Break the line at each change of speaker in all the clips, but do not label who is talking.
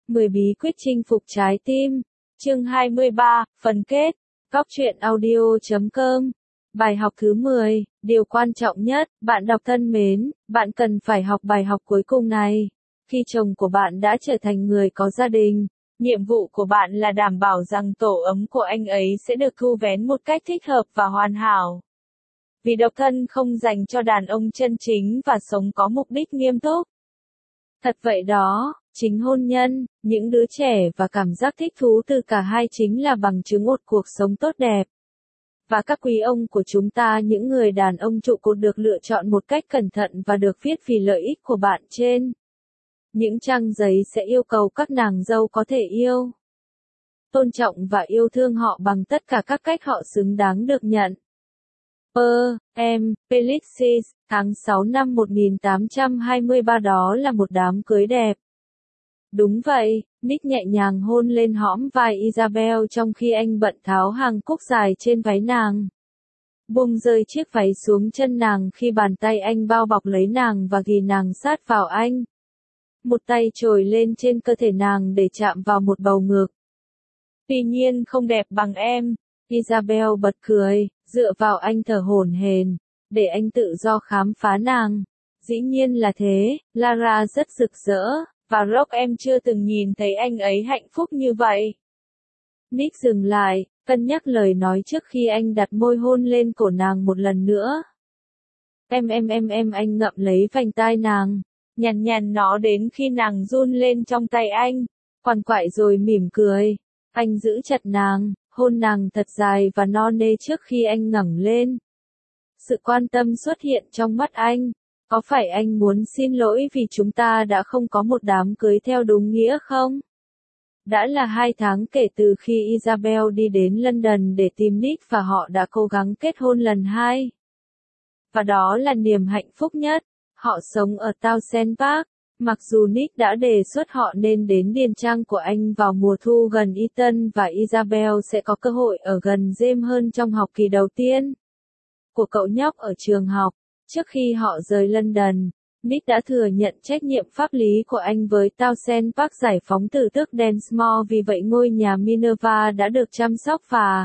10 bí quyết chinh phục trái tim. Chương 23, phần kết. Góc truyện audio.com. Bài học thứ 10, điều quan trọng nhất, bạn đọc thân mến, bạn cần phải học bài học cuối cùng này. Khi chồng của bạn đã trở thành người có gia đình, nhiệm vụ của bạn là đảm bảo rằng tổ ấm của anh ấy sẽ được thu vén một cách thích hợp và hoàn hảo. Vì độc thân không dành cho đàn ông chân chính và sống có mục đích nghiêm túc. Thật vậy đó, chính hôn nhân, những đứa trẻ và cảm giác thích thú từ cả hai chính là bằng chứng một cuộc sống tốt đẹp. Và các quý ông của chúng ta, những người đàn ông trụ cột được lựa chọn một cách cẩn thận và được viết vì lợi ích của bạn trên. Những trang giấy sẽ yêu cầu các nàng dâu có thể yêu, tôn trọng và yêu thương họ bằng tất cả các cách họ xứng đáng được nhận. Pelixis, tháng 6 năm 1823. Đó là một đám cưới đẹp. Đúng vậy, Nick nhẹ nhàng hôn lên hõm vai Isabel trong khi anh bận tháo hàng cúc dài trên váy nàng. Buông rơi chiếc váy xuống chân nàng khi bàn tay anh bao bọc lấy nàng và ghì nàng sát vào anh. Một tay trồi lên trên cơ thể nàng để chạm vào một bầu ngực. Tuy nhiên không đẹp bằng em, Isabel bật cười, dựa vào anh thở hổn hển, để anh tự do khám phá nàng. Dĩ nhiên là thế, Lara rất rực rỡ, và Rock em chưa từng nhìn thấy anh ấy hạnh phúc như vậy. Nick dừng lại, cân nhắc lời nói trước khi anh đặt môi hôn lên cổ nàng một lần nữa. Anh ngậm lấy vành tai nàng, nhằn nó đến khi nàng run lên trong tay anh, quằn quại rồi mỉm cười. Anh giữ chặt nàng, hôn nàng thật dài và no nê trước khi anh ngẩng lên. Sự quan tâm xuất hiện trong mắt anh. Có phải anh muốn xin lỗi vì chúng ta đã không có một đám cưới theo đúng nghĩa không? Đã là 2 tháng kể từ khi Isabel đi đến London để tìm Nick và họ đã cố gắng kết hôn lần 2. Và đó là niềm hạnh phúc nhất. Họ sống ở Townsend Park. Mặc dù Nick đã đề xuất họ nên đến điền trang của anh vào mùa thu gần Eton và Isabel sẽ có cơ hội ở gần James hơn trong học kỳ đầu tiên của cậu nhóc ở trường học. Trước khi họ rời London, Nick đã thừa nhận trách nhiệm pháp lý của anh với Townsend Park giải phóng từ tước Densmore, vì vậy ngôi nhà Minerva đã được chăm sóc và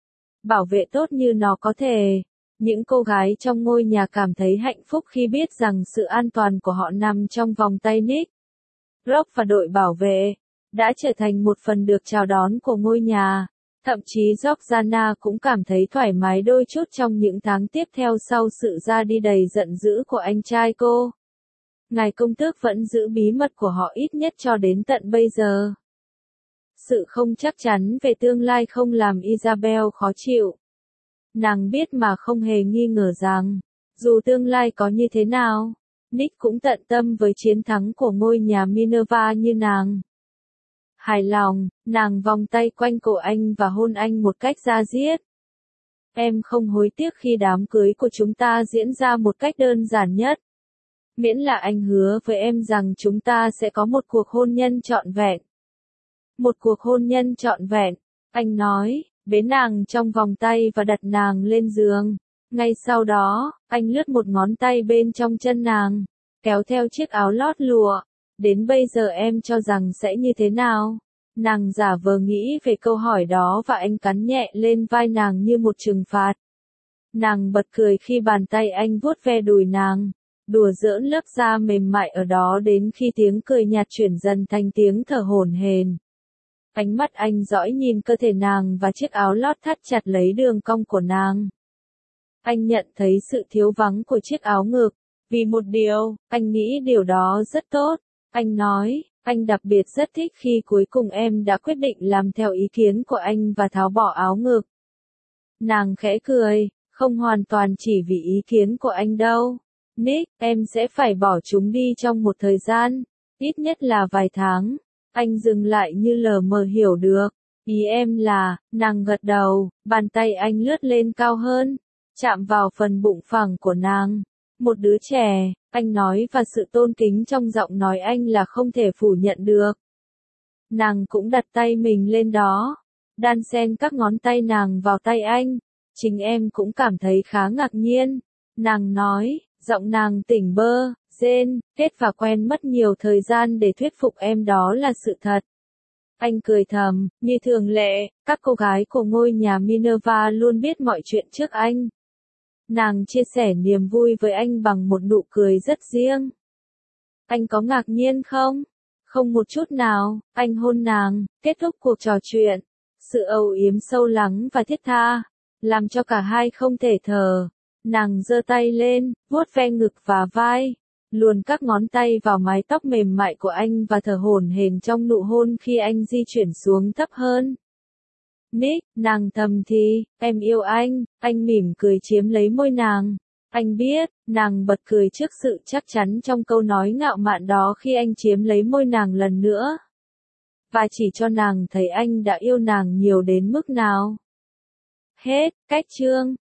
bảo vệ tốt như nó có thể. Những cô gái trong ngôi nhà cảm thấy hạnh phúc khi biết rằng sự an toàn của họ nằm trong vòng tay Nick. Rock và đội bảo vệ đã trở thành một phần được chào đón của ngôi nhà. Thậm chí Georgiana cũng cảm thấy thoải mái đôi chút trong những tháng tiếp theo sau sự ra đi đầy giận dữ của anh trai cô. Ngài công tước vẫn giữ bí mật của họ ít nhất cho đến tận bây giờ. Sự không chắc chắn về tương lai không làm Isabel khó chịu. Nàng biết mà không hề nghi ngờ rằng, dù tương lai có như thế nào, Nick cũng tận tâm với chiến thắng của ngôi nhà Minerva như nàng. Hài lòng, nàng vòng tay quanh cổ anh và hôn anh một cách da diết. Em không hối tiếc khi đám cưới của chúng ta diễn ra một cách đơn giản nhất. Miễn là anh hứa với em rằng chúng ta sẽ có một cuộc hôn nhân trọn vẹn. Một cuộc hôn nhân trọn vẹn, anh nói, bế nàng trong vòng tay và đặt nàng lên giường. Ngay sau đó, anh lướt một ngón tay bên trong chân nàng, kéo theo chiếc áo lót lụa. Đến bây giờ em cho rằng sẽ như thế nào? Nàng giả vờ nghĩ về câu hỏi đó và anh cắn nhẹ lên vai nàng như một trừng phạt. Nàng bật cười khi bàn tay anh vuốt ve đùi nàng, đùa giỡn lớp da mềm mại ở đó đến khi tiếng cười nhạt chuyển dần thành tiếng thở hổn hển. Ánh mắt anh dõi nhìn cơ thể nàng và chiếc áo lót thắt chặt lấy đường cong của nàng. Anh nhận thấy sự thiếu vắng của chiếc áo ngực. Vì một điều, anh nghĩ điều đó rất tốt. Anh nói, anh đặc biệt rất thích khi cuối cùng em đã quyết định làm theo ý kiến của anh và tháo bỏ áo ngực. Nàng khẽ cười, không hoàn toàn chỉ vì ý kiến của anh đâu. Nick, em sẽ phải bỏ chúng đi trong một thời gian, ít nhất là vài tháng. Anh dừng lại như lờ mờ hiểu được. Ý em là, nàng gật đầu, bàn tay anh lướt lên cao hơn, chạm vào phần bụng phẳng của nàng. Một đứa trẻ, anh nói và sự tôn kính trong giọng nói anh là không thể phủ nhận được. Nàng cũng đặt tay mình lên đó, đan xen các ngón tay nàng vào tay anh. Chính em cũng cảm thấy khá ngạc nhiên. Nàng nói, giọng nàng tỉnh bơ, rên, kết và quen mất nhiều thời gian để thuyết phục em đó là sự thật. Anh cười thầm, như thường lệ, các cô gái của ngôi nhà Minerva luôn biết mọi chuyện trước anh. Nàng chia sẻ niềm vui với anh bằng một nụ cười rất riêng. Anh có ngạc nhiên không? Không một chút nào, anh hôn nàng, kết thúc cuộc trò chuyện. Sự âu yếm sâu lắng và thiết tha, làm cho cả hai không thể thở. Nàng giơ tay lên, vuốt ve ngực và vai, luồn các ngón tay vào mái tóc mềm mại của anh và thở hổn hển trong nụ hôn khi anh di chuyển xuống thấp hơn. Nick, nàng thầm thì, em yêu anh mỉm cười chiếm lấy môi nàng. Anh biết, nàng bật cười trước sự chắc chắn trong câu nói ngạo mạn đó khi anh chiếm lấy môi nàng lần nữa. Và chỉ cho nàng thấy anh đã yêu nàng nhiều đến mức nào. Hết, cách chương.